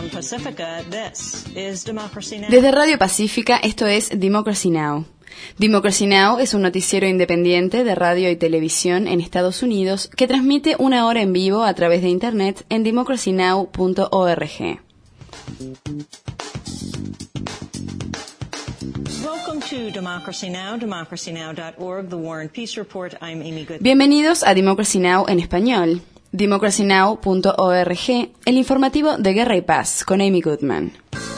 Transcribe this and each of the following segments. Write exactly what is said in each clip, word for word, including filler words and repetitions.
Desde Radio Pacífica, esto es Democracy Now! Democracy Now! Es un noticiero independiente de radio y televisión en Estados Unidos que transmite una hora en vivo a través de Internet en democracy now punto org. Bienvenidos a Democracy Now! En español. democracy now punto org, el informativo de Guerra y Paz, con Amy Goodman.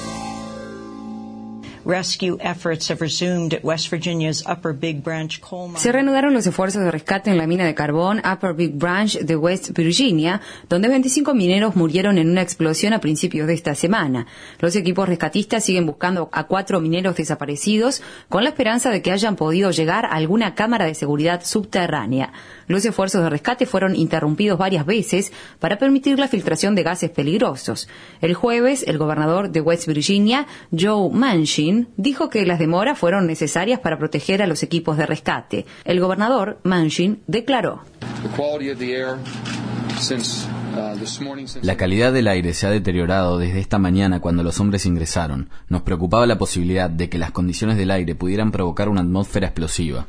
Se reanudaron los esfuerzos de rescate en la mina de carbón Upper Big Branch de West Virginia, donde veinticinco mineros murieron en una explosión a principios de esta semana. Los equipos rescatistas siguen buscando a cuatro mineros desaparecidos con la esperanza de que hayan podido llegar a alguna cámara de seguridad subterránea. Los esfuerzos de rescate fueron interrumpidos varias veces para permitir la filtración de gases peligrosos. El jueves, el gobernador de West Virginia, Joe Manchin, dijo que las demoras fueron necesarias para proteger a los equipos de rescate. El gobernador Manchin declaró: La calidad del aire se ha deteriorado desde esta mañana cuando los hombres ingresaron. Nos preocupaba la posibilidad de que las condiciones del aire pudieran provocar una atmósfera explosiva.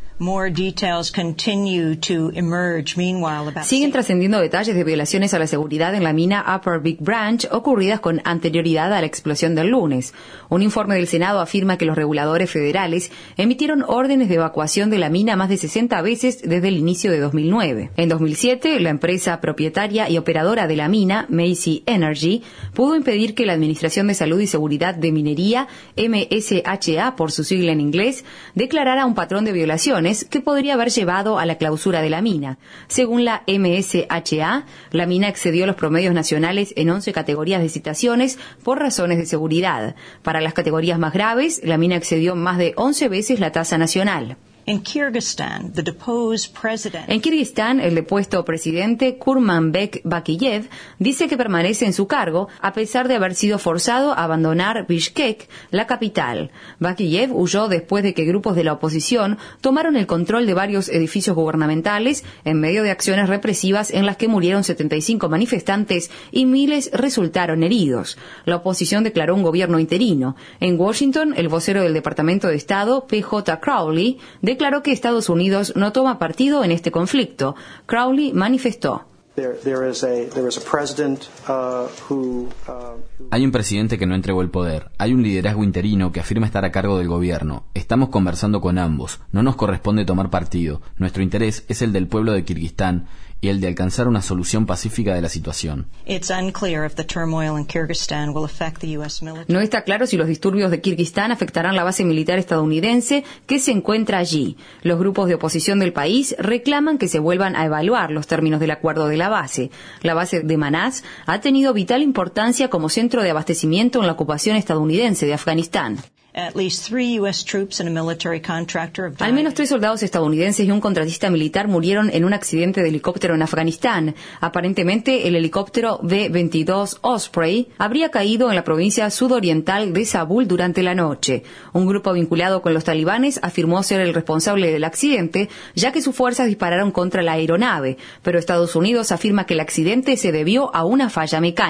Siguen trascendiendo detalles de violaciones a la seguridad en la mina Upper Big Branch ocurridas con anterioridad a la explosión del lunes. Un informe del Senado afirma que los reguladores federales emitieron órdenes de evacuación de la mina más de sesenta veces desde el inicio de dos mil nueve. En dos mil siete, la empresa propietaria y operadora de la mina, Macy Energy, pudo impedir que la Administración de Salud y Seguridad de Minería, M S H A por su sigla en inglés, declarara un patrón de violaciones que podría haber llevado a la clausura de la mina. Según la M S H A, la mina excedió los promedios nacionales en once categorías de citaciones por razones de seguridad. Para las categorías más graves, la mina excedió más de once veces la tasa nacional. En Kirguistán, the deposed president... En Kirguistán, el depuesto presidente Kurmanbek Bakiyev dice que permanece en su cargo a pesar de haber sido forzado a abandonar Bishkek, la capital. Bakiyev huyó después de que grupos de la oposición tomaron el control de varios edificios gubernamentales en medio de acciones represivas en las que murieron setenta y cinco manifestantes y miles resultaron heridos. La oposición declaró un gobierno interino. En Washington, el vocero del Departamento de Estado, P J Crowley, de declaró que Estados Unidos no toma partido en este conflicto. Crowley manifestó: Hay un presidente que no entregó el poder. Hay un liderazgo interino que afirma estar a cargo del gobierno. Estamos conversando con ambos. No nos corresponde tomar partido. Nuestro interés es el del pueblo de Kirguistán y el de alcanzar una solución pacífica de la situación. No está claro si los disturbios de Kirguistán afectarán la base militar estadounidense que se encuentra allí. Los grupos de oposición del país reclaman que se vuelvan a evaluar los términos del acuerdo de la base. La base de Manás ha tenido vital importancia como centro de abastecimiento en la ocupación estadounidense de Afganistán. Al menos tres soldados estadounidenses y un contratista militar murieron en un accidente de helicóptero en Afganistán. Aparentemente, el helicóptero B veintidós Osprey habría caído en la provincia sudoriental de Zabul durante la noche. Un grupo vinculado con los talibanes afirmó ser el responsable del accidente, ya que sus fuerzas dispararon contra la aeronave, pero Estados Unidos afirma que el accidente se debió a una falla mecánica.